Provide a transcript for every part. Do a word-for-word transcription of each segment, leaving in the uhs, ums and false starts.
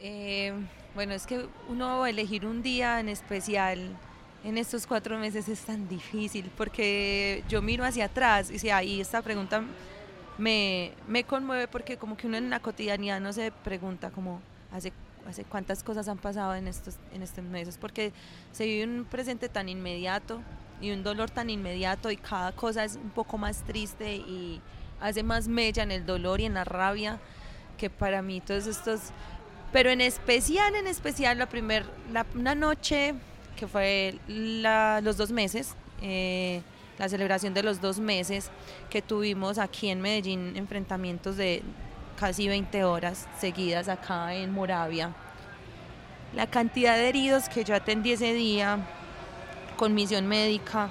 Eh, bueno, es que uno elegir un día en especial en estos cuatro meses es tan difícil porque yo miro hacia atrás y si ahí esta pregunta me, me conmueve porque como que uno en la cotidianidad no se pregunta como hace, hace cuántas cosas han pasado en estos, en estos meses, porque se vive un presente tan inmediato y un dolor tan inmediato y cada cosa es un poco más triste y hace más mella en el dolor y en la rabia que para mí todos estos, pero en especial, en especial la primer, la, una noche que fue la, los dos meses, eh, la celebración de los dos meses que tuvimos aquí en Medellín, enfrentamientos de casi veinte horas seguidas acá en Moravia. La cantidad de heridos que yo atendí ese día con misión médica,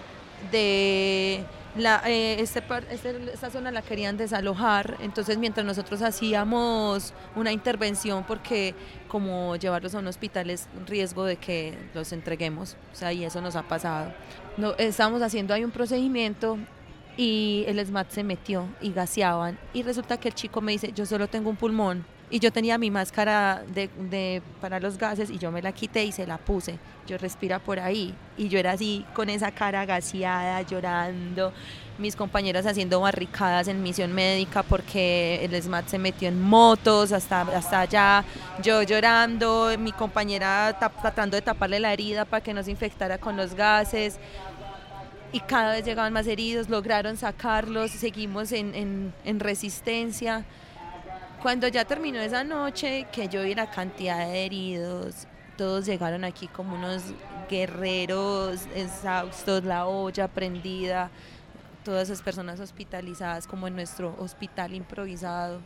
de la, eh, este, este, esta zona la querían desalojar, entonces mientras nosotros hacíamos una intervención, porque como llevarlos a un hospital es riesgo de que los entreguemos, o sea, y eso nos ha pasado. No, estábamos haciendo ahí un procedimiento y el SMAT se metió y gaseaban y resulta que el chico me dice, yo solo tengo un pulmón, y yo tenía mi máscara de, de, para los gases y yo me la quité y se la puse, yo respira por ahí y yo era así con esa cara gaseada, llorando, mis compañeras haciendo barricadas en misión médica porque el SMAT se metió en motos hasta, hasta allá, yo llorando, mi compañera tap, tratando de taparle la herida para que no se infectara con los gases y cada vez llegaban más heridos, lograron sacarlos, seguimos en, en, en resistencia. Cuando ya terminó esa noche, que yo vi la cantidad de heridos, todos llegaron aquí como unos guerreros exhaustos, la olla prendida, todas esas personas hospitalizadas como en nuestro hospital improvisado.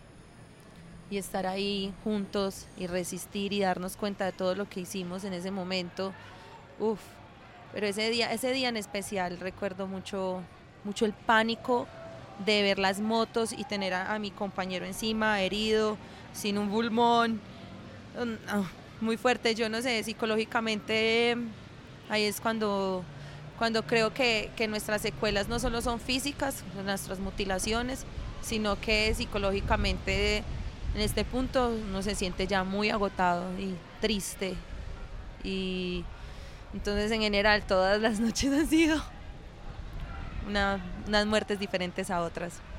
Y estar ahí juntos y resistir y darnos cuenta de todo lo que hicimos en ese momento. Uf, pero ese día, ese día en especial recuerdo mucho, mucho el pánico de ver las motos y tener a, a mi compañero encima, herido, sin un pulmón, oh, muy fuerte. Yo no sé, psicológicamente ahí es cuando, cuando creo que, que nuestras secuelas no solo son físicas, nuestras mutilaciones, sino que psicológicamente en este punto uno se siente ya muy agotado y triste. Y entonces en general todas las noches han sido una, unas muertes diferentes a otras.